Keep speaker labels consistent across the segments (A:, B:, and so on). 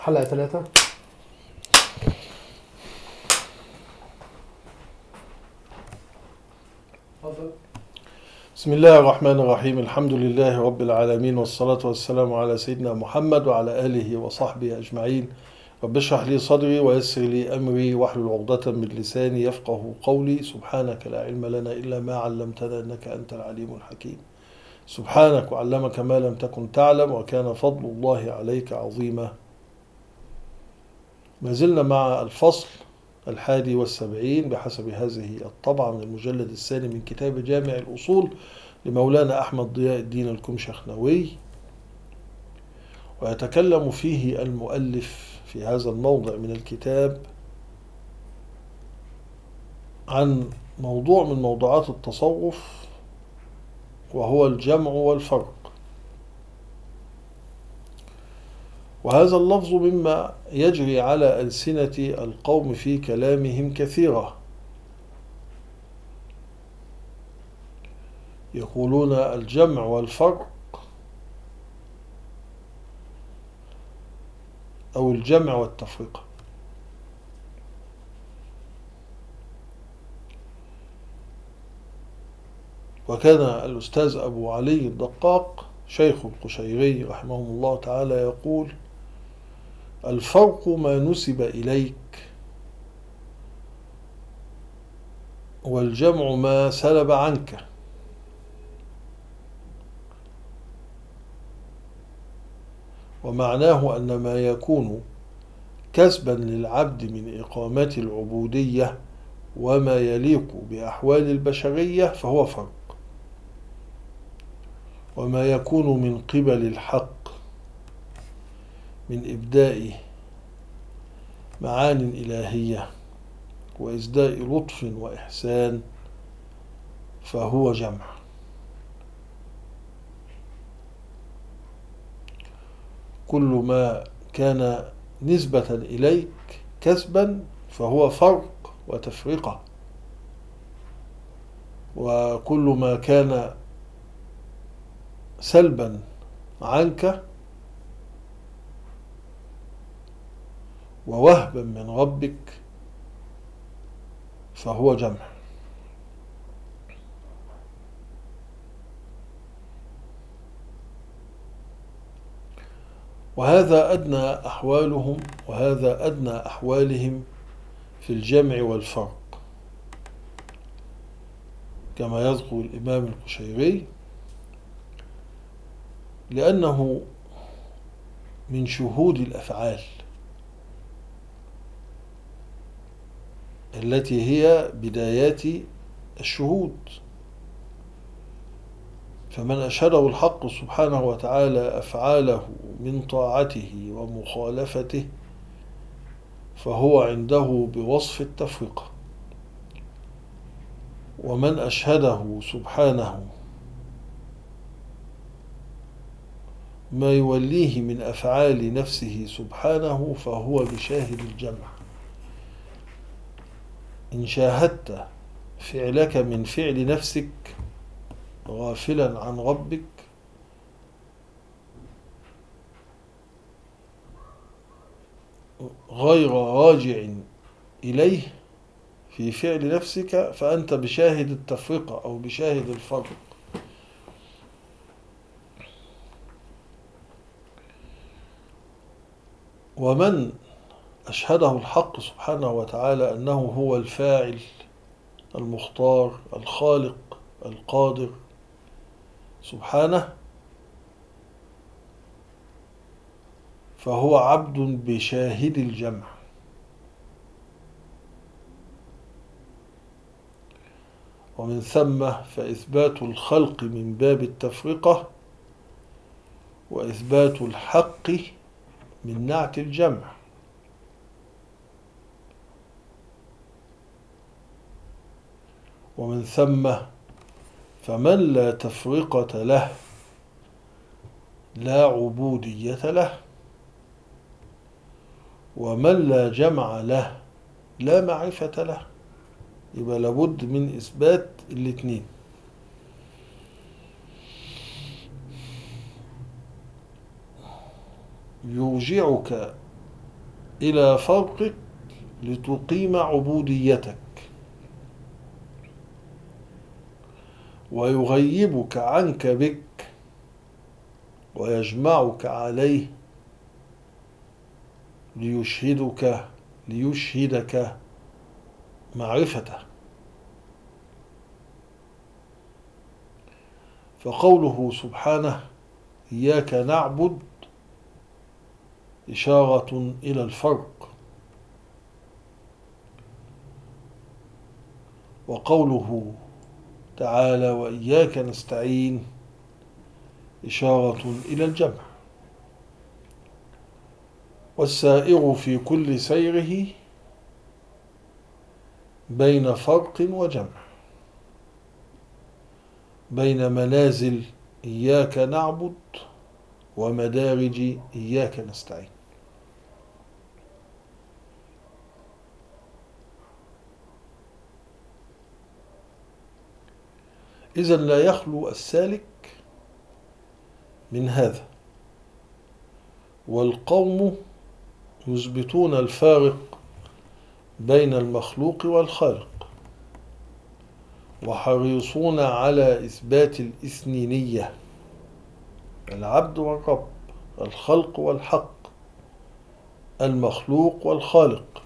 A: حلقة 3. بسم الله الرحمن الرحيم. الحمد لله رب العالمين، والصلاة والسلام على سيدنا محمد وعلى آله وصحبه أجمعين. رب اشرح لي صدري ويسر لي أمري واحلل عقدة من لساني يفقه قولي. سبحانك لا علم لنا إلا ما علمتنا إنك أنت العليم الحكيم. سبحانك وعلمك ما لم تكن تعلم وكان فضل الله عليك عظيما. ما زلنا مع الفصل 71 بحسب هذه الطبعة من المجلد الثاني من كتاب جامع الأصول لمولانا أحمد ضياء الدين الكمشخنوي، ويتكلم فيه المؤلف في هذا الموضع من الكتاب عن موضوع من موضوعات التصوف، وهو الجمع والفرق. وهذا اللفظ مما يجري على ألسنة القوم في كلامهم كثيرا، يقولون الجمع والفرق أو الجمع والتفرقة. وكان الأستاذ أبو علي الدقاق شيخ القشيري رحمه الله تعالى يقول: الفرق ما نسب إليك، والجمع ما سلب عنك. ومعناه أن ما يكون كسبا للعبد من إقامة العبودية وما يليق بأحوال البشرية فهو فرق، وما يكون من قبل الحق من إبداء معان إلهية وإسداء لطف وإحسان فهو جمع. كل ما كان نسبة إليك كسبا فهو فرق وتفرقة، وكل ما كان سلبا عنك ووهبا من ربك فهو جمع. وهذا أدنى أحوالهم في الجمع والفرق، كما يذكر الإمام القشيري، لأنه من شهود الأفعال التي هي بدايات الشهود. فمن أشهده الحق سبحانه وتعالى أفعاله من طاعته ومخالفته فهو عنده بوصف التفرقة. ومن أشهده سبحانه ما يوليه من أفعال نفسه سبحانه فهو بشاهد الجمع. إن شاهدت فعلك من فعل نفسك غافلا عن ربك غير راجع إليه في فعل نفسك فأنت بشاهد التفرقة أو بشاهد الفرق. ومن أشهده الحق سبحانه وتعالى أنه هو الفاعل المختار الخالق القادر سبحانه فهو عبد بشاهد الجمع. ومن ثم فإثبات الخلق من باب التفرقة، وإثبات الحق من نعت الجمع. ومن ثم فمن لا تفرقة له لا عبودية له، ومن لا جمع له لا معرفة له. يبقى لابد من إثبات الاثنين. يوجعك إلى فرقك لتقيم عبوديتك، ويغيبك عنك بك ويجمعك عليه ليشهدك معرفته. فقوله سبحانه إياك نعبد إشارة إلى الفرق، وقوله تعالى وإياك نستعين إشارة إلى الجمع. والسائر في كل سيره بين فرق وجمع، بين منازل إياك نعبد ومدارج إياك نستعين. إذن لا يخلو السالك من هذا. والقوم يثبتون الفارق بين المخلوق والخالق، وحريصون على إثبات الإثنينية، العبد والرب، الخلق والحق، المخلوق والخالق.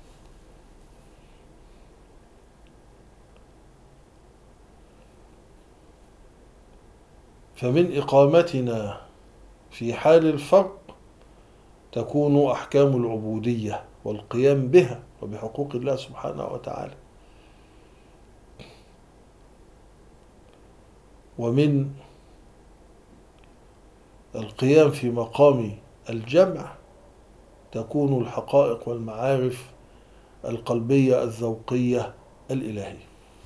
A: فمن إقامتنا في حال الفرق تكون أحكام العبودية والقيام بها وبحقوق الله سبحانه وتعالى. ومن القيام في مقام الجمع تكون الحقائق والمعارف القلبية الذوقية الإلهية.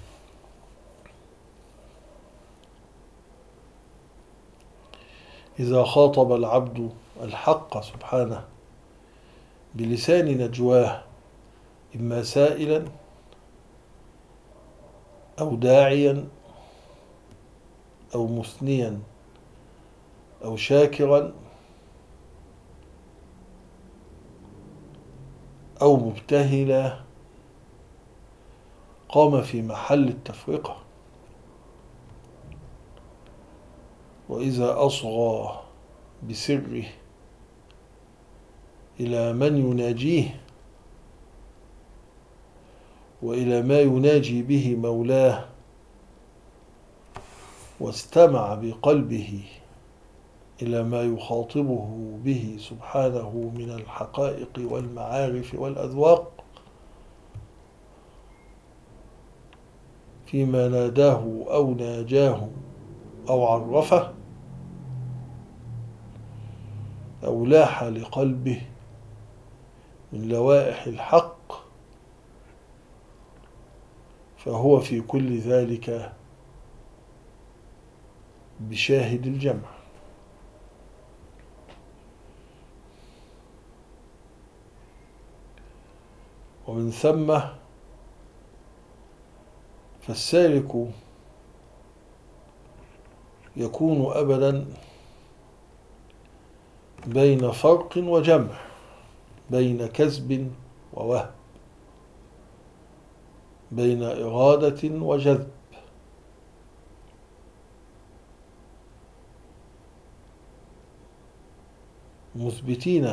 A: إذا خاطب العبد الحق سبحانه بلسان نجواه، إما سائلا أو داعيا أو مثنيا أو شاكرا أو مبتهلا، قام في محل التفرقة. وإذا أصغى بسره إلى من يناجيه وإلى ما يناجي به مولاه، واستمع بقلبه إلى ما يخاطبه به سبحانه من الحقائق والمعارف والأذواق، فيما ناداه أو ناجاه أو عرفه أو لاح لقلبه من لوائح الحق، فهو في كل ذلك بشاهد الجمع. ومن ثم فالسالك يكون أبدا بين فرق وجمع، بين كسب ووهب، بين إرادة وجذب، مثبتين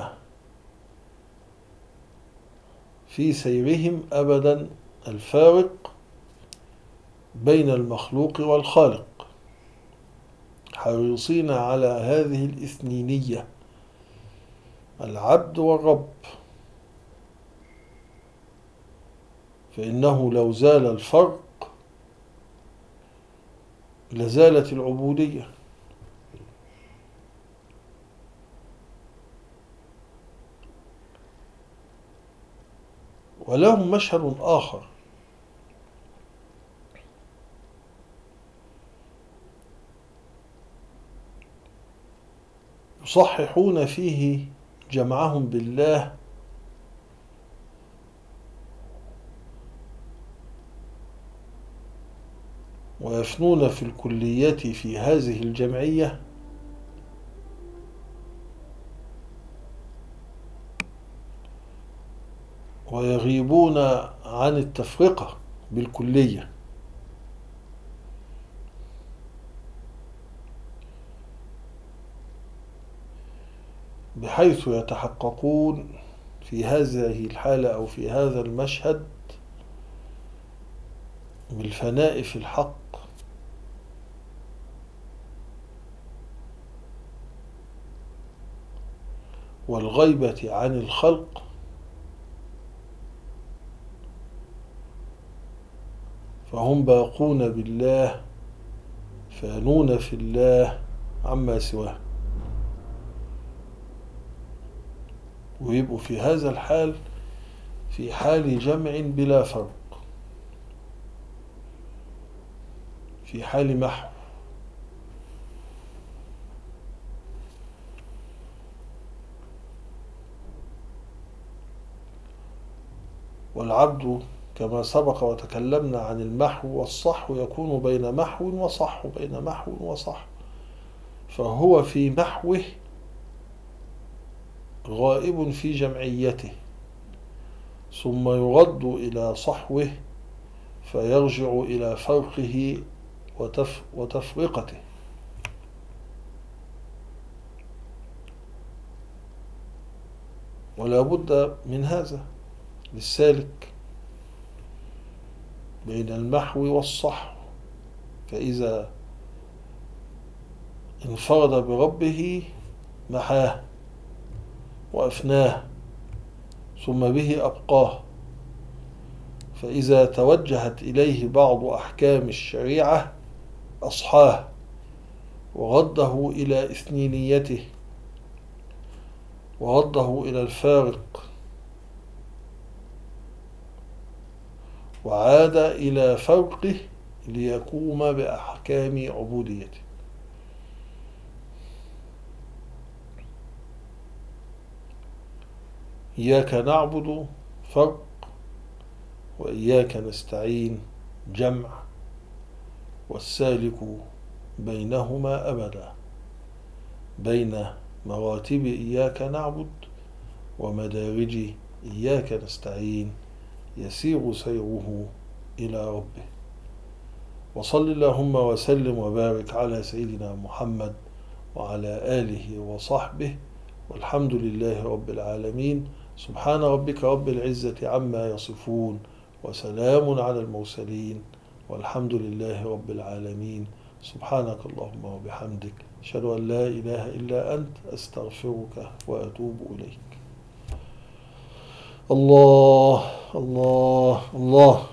A: في سيرهم أبدا الفارق بين المخلوق والخالق، حريصين على هذه الإثنينية، العبد والرب. فإنه لو زال الفرق لزالت العبودية. ولهم مشهد آخر يصححون فيه جمعهم بالله ويفنون في الكليات في هذه الجمعية، ويغيبون عن التفرقة بالكلية، بحيث يتحققون في هذه الحالة أو في هذا المشهد بالفناء في الحق والغيبة عن الخلق، فهم باقون بالله فانون في الله عما سواه، ويبقوا في هذا الحال في حال جمع بلا فرق، في حال محو. والعبد كما سبق وتكلمنا عن المحو والصحو يكون بين محو وصحو، بين محو وصحو، فهو في محوه غائب في جمعيته، ثم يرد إلى صحوه فيرجع إلى فرقه وتفرقته. ولا بد من هذا للسالك بين المحو والصحو، فإذا انفرد بربه محاه وأفناه ثم به أبقاه، فإذا توجهت إليه بعض أحكام الشريعة أصحاه ورده إلى إثنينيته ورده إلى الفارق وعاد إلى فرقه ليقوم بأحكام عبوديته. إياك نعبد فرق، وإياك نستعين جمع، والسالك بينهما أبدا، بين مراتب إياك نعبد ومدارج إياك نستعين يسير سيره إلى ربه. وصل اللهم وسلم وبارك على سيدنا محمد وعلى آله وصحبه، والحمد لله رب العالمين. سبحان ربك رب العزة عما يصفون، وسلام على المرسلين، والحمد لله رب العالمين. سبحانك اللهم وبحمدك، أشهد أن لا إله إلا أنت، أستغفرك وأتوب إليك. الله الله الله.